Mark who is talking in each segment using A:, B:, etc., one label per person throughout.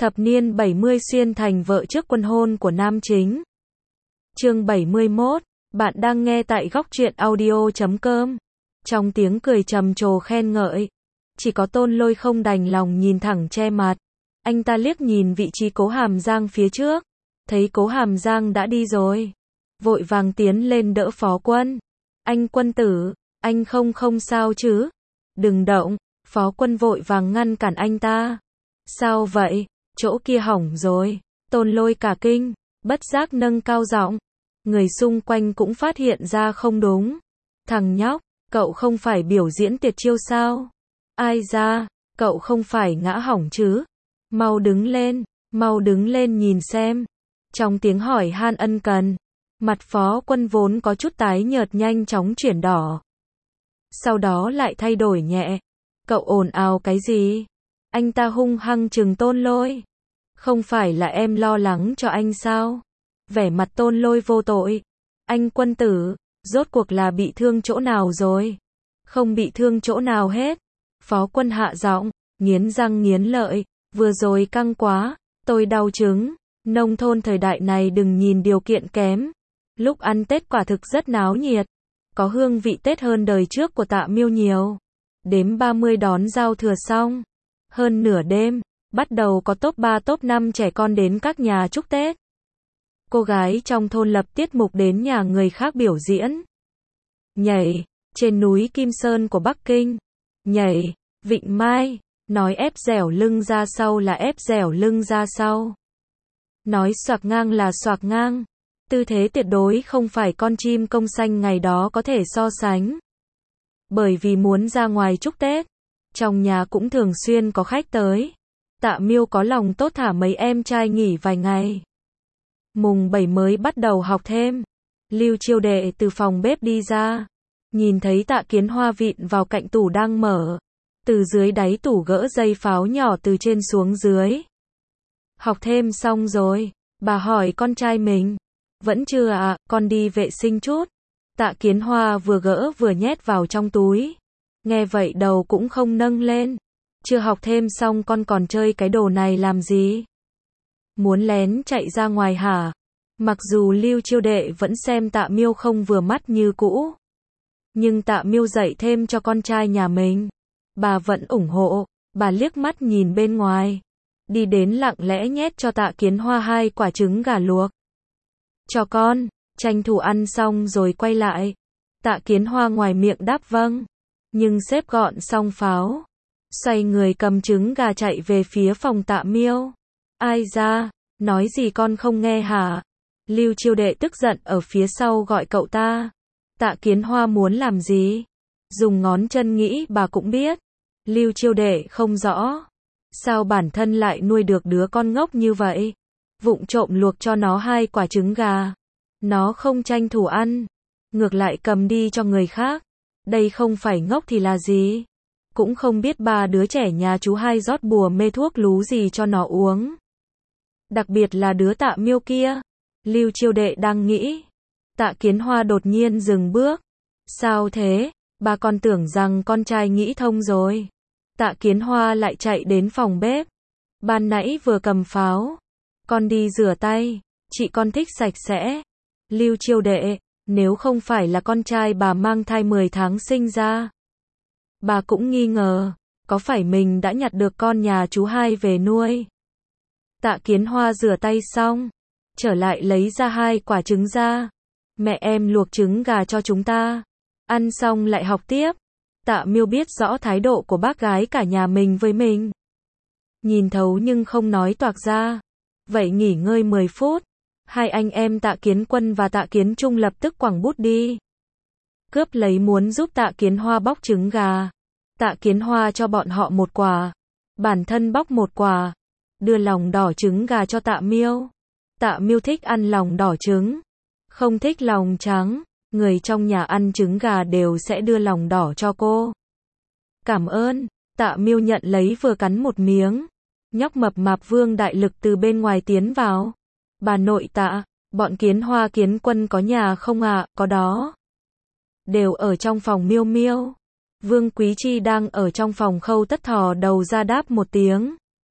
A: Thập niên 70 xuyên thành vợ trước quân hôn của nam chính. Chương 71, bạn đang nghe tại góc truyện audio.com. Trong tiếng cười trầm trồ khen ngợi, chỉ có Tôn Lôi không đành lòng nhìn thẳng che mặt. Anh ta liếc nhìn vị trí Cố Hàm Giang phía trước, thấy Cố Hàm Giang đã đi rồi, vội vàng tiến lên đỡ Phó Quân. Anh Quân tử, anh không sao chứ? Đừng động. Phó Quân vội vàng ngăn cản anh ta. Sao vậy? Chỗ kia hỏng rồi. Tôn Lôi cả kinh, bất giác nâng cao giọng. Người xung quanh cũng phát hiện ra không đúng. Thằng nhóc, cậu không phải biểu diễn tuyệt chiêu sao? Ai ra, cậu không phải ngã hỏng chứ? Mau đứng lên nhìn xem. Trong tiếng hỏi han ân cần, mặt Phó Quân vốn có chút tái nhợt nhanh chóng chuyển đỏ. Sau đó lại thay đổi nhẹ. Cậu ồn ào cái gì? Anh ta hung hăng trừng Tôn Lôi. Không phải là em lo lắng cho anh sao? Vẻ mặt Tôn Lôi vô tội. Anh Quân tử, rốt cuộc là bị thương chỗ nào rồi? Không bị thương chỗ nào hết. Phó Quân hạ giọng, nghiến răng nghiến lợi. Vừa rồi căng quá, tôi đau trứng. Nông thôn thời đại này đừng nhìn điều kiện kém. Lúc ăn Tết quả thực rất náo nhiệt. Có hương vị Tết hơn đời trước của Tạ Miêu nhiều. Đếm 30 đón giao thừa xong. Hơn nửa đêm, bắt đầu có top 3 top 5 trẻ con đến các nhà chúc Tết. Cô gái trong thôn lập tiết mục đến nhà người khác biểu diễn. Nhảy, trên núi Kim Sơn của Bắc Kinh. Nhảy, Vịnh Mai, nói ép dẻo lưng ra sau là ép dẻo lưng ra sau. Nói xoạc ngang là xoạc ngang. Tư thế tuyệt đối không phải con chim công xanh ngày đó có thể so sánh. Bởi vì muốn ra ngoài chúc Tết, trong nhà cũng thường xuyên có khách tới. Tạ Miêu có lòng tốt thả mấy em trai nghỉ vài ngày. Mùng 7 mới bắt đầu học thêm. Lưu Chiêu Đệ từ phòng bếp đi ra, nhìn thấy Tạ Kiến Hoa vịn vào cạnh tủ đang mở. Từ dưới đáy tủ gỡ dây pháo nhỏ từ trên xuống dưới. Học thêm xong rồi, bà hỏi con trai mình. Vẫn chưa ạ, con đi vệ sinh chút. Tạ Kiến Hoa vừa gỡ vừa nhét vào trong túi. Nghe vậy đầu cũng không nâng lên. Chưa học thêm xong con còn chơi cái đồ này làm gì? Muốn lén chạy ra ngoài hả? Mặc dù Lưu Chiêu Đệ vẫn xem Tạ Miêu không vừa mắt như cũ. Nhưng Tạ Miêu dạy thêm cho con trai nhà mình. Bà vẫn ủng hộ. Bà liếc mắt nhìn bên ngoài. Đi đến lặng lẽ nhét cho Tạ Kiến Hoa 2 quả trứng gà luộc. Cho con, tranh thủ ăn xong rồi quay lại. Tạ Kiến Hoa ngoài miệng đáp vâng. Nhưng xếp gọn xong pháo, xoay người cầm trứng gà chạy về phía phòng Tạ Miêu. Ai ra, nói gì con không nghe hả? Lưu Chiêu Đệ tức giận ở phía sau gọi cậu ta. Tạ Kiến Hoa muốn làm gì? Dùng ngón chân nghĩ bà cũng biết. Lưu Chiêu Đệ không rõ. Sao bản thân lại nuôi được đứa con ngốc như vậy? Vụng trộm luộc cho nó 2 quả trứng gà. Nó không tranh thủ ăn, ngược lại cầm đi cho người khác. Đây không phải ngốc thì là gì? Cũng không biết 3 đứa trẻ nhà chú Hai rót bùa mê thuốc lú gì cho nó uống. Đặc biệt là đứa Tạ Miêu kia. Lưu Chiêu Đệ đang nghĩ. Tạ Kiến Hoa đột nhiên dừng bước. Sao thế? Bà còn tưởng rằng con trai nghĩ thông rồi. Tạ Kiến Hoa lại chạy đến phòng bếp. Ban nãy vừa cầm pháo. Con đi rửa tay. Chị con thích sạch sẽ. Lưu Chiêu Đệ, nếu không phải là con trai bà mang thai 10 tháng sinh ra, bà cũng nghi ngờ, có phải mình đã nhặt được con nhà chú Hai về nuôi. Tạ Kiến Hoa rửa tay xong, trở lại lấy ra 2 quả trứng ra. Mẹ em luộc trứng gà cho chúng ta. Ăn xong lại học tiếp. Tạ Miêu biết rõ thái độ của bác gái cả nhà mình với mình. Nhìn thấu nhưng không nói toạc ra. Vậy nghỉ ngơi 10 phút. 2 anh em Tạ Kiến Quân và Tạ Kiến Trung lập tức quẳng bút đi. Cướp lấy muốn giúp Tạ Kiến Hoa bóc trứng gà. Tạ Kiến Hoa cho bọn họ 1 quả. Bản thân bóc 1 quả. Đưa lòng đỏ trứng gà cho Tạ Miêu. Tạ Miêu thích ăn lòng đỏ trứng. Không thích lòng trắng. Người trong nhà ăn trứng gà đều sẽ đưa lòng đỏ cho cô. Cảm ơn. Tạ Miêu nhận lấy vừa cắn 1 miếng. Nhóc mập mạp Vương Đại Lực từ bên ngoài tiến vào. Bà nội Tạ, bọn Kiến Hoa Kiến Quân có nhà không ạ? Có đó. Đều ở trong phòng Miêu Miêu. Vương Quý Chi đang ở trong phòng khâu tất thò đầu ra đáp một tiếng.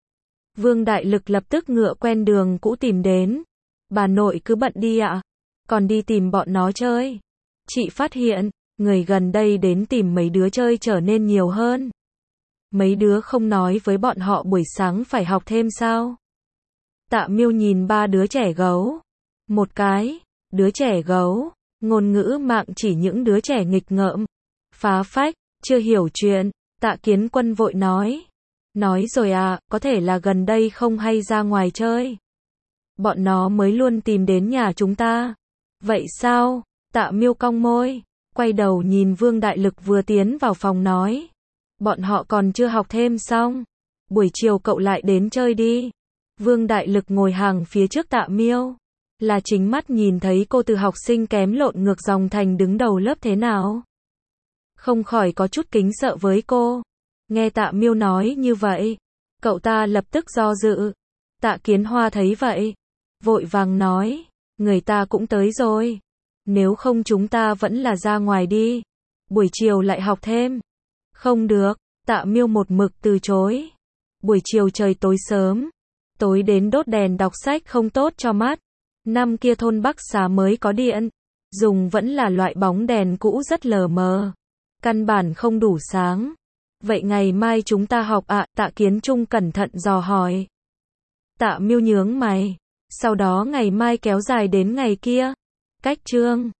A: Vương Đại Lực lập tức ngựa quen đường cũ tìm đến. Bà nội cứ bận đi ạ. Còn đi tìm bọn nó chơi. Chị phát hiện, người gần đây đến tìm mấy đứa chơi trở nên nhiều hơn. Mấy đứa không nói với bọn họ buổi sáng phải học thêm sao? Tạ Miêu nhìn ba đứa trẻ gấu. Một cái, đứa trẻ gấu, ngôn ngữ mạng chỉ những đứa trẻ nghịch ngợm, phá phách, chưa hiểu chuyện. Tạ Kiến Quân vội nói. Nói rồi à, có thể là gần đây không hay ra ngoài chơi. Bọn nó mới luôn tìm đến nhà chúng ta. Vậy sao? Tạ Miêu cong môi, quay đầu nhìn Vương Đại Lực vừa tiến vào phòng nói. Bọn họ còn chưa học thêm xong. Buổi chiều cậu lại đến chơi đi. Vương Đại Lực ngồi hàng phía trước Tạ Miêu. Là chính mắt nhìn thấy cô từ học sinh kém lộn ngược dòng thành đứng đầu lớp thế nào. Không khỏi có chút kính sợ với cô. Nghe Tạ Miêu nói như vậy, cậu ta lập tức do dự. Tạ Kiến Hoa thấy vậy, vội vàng nói, người ta cũng tới rồi. Nếu không chúng ta vẫn là ra ngoài đi. Buổi chiều lại học thêm. Không được, Tạ Miêu một mực từ chối. Buổi chiều trời tối sớm. Tối đến đốt đèn đọc sách không tốt cho mắt. Năm kia thôn Bắc Xá mới có điện. Dùng vẫn là loại bóng đèn cũ rất lờ mờ. Căn bản không đủ sáng. Vậy ngày mai chúng ta học ạ? Tạ Kiến Trung cẩn thận dò hỏi. Tạ Miêu nhướng mày. Sau đó ngày mai kéo dài đến ngày kia. Cách chương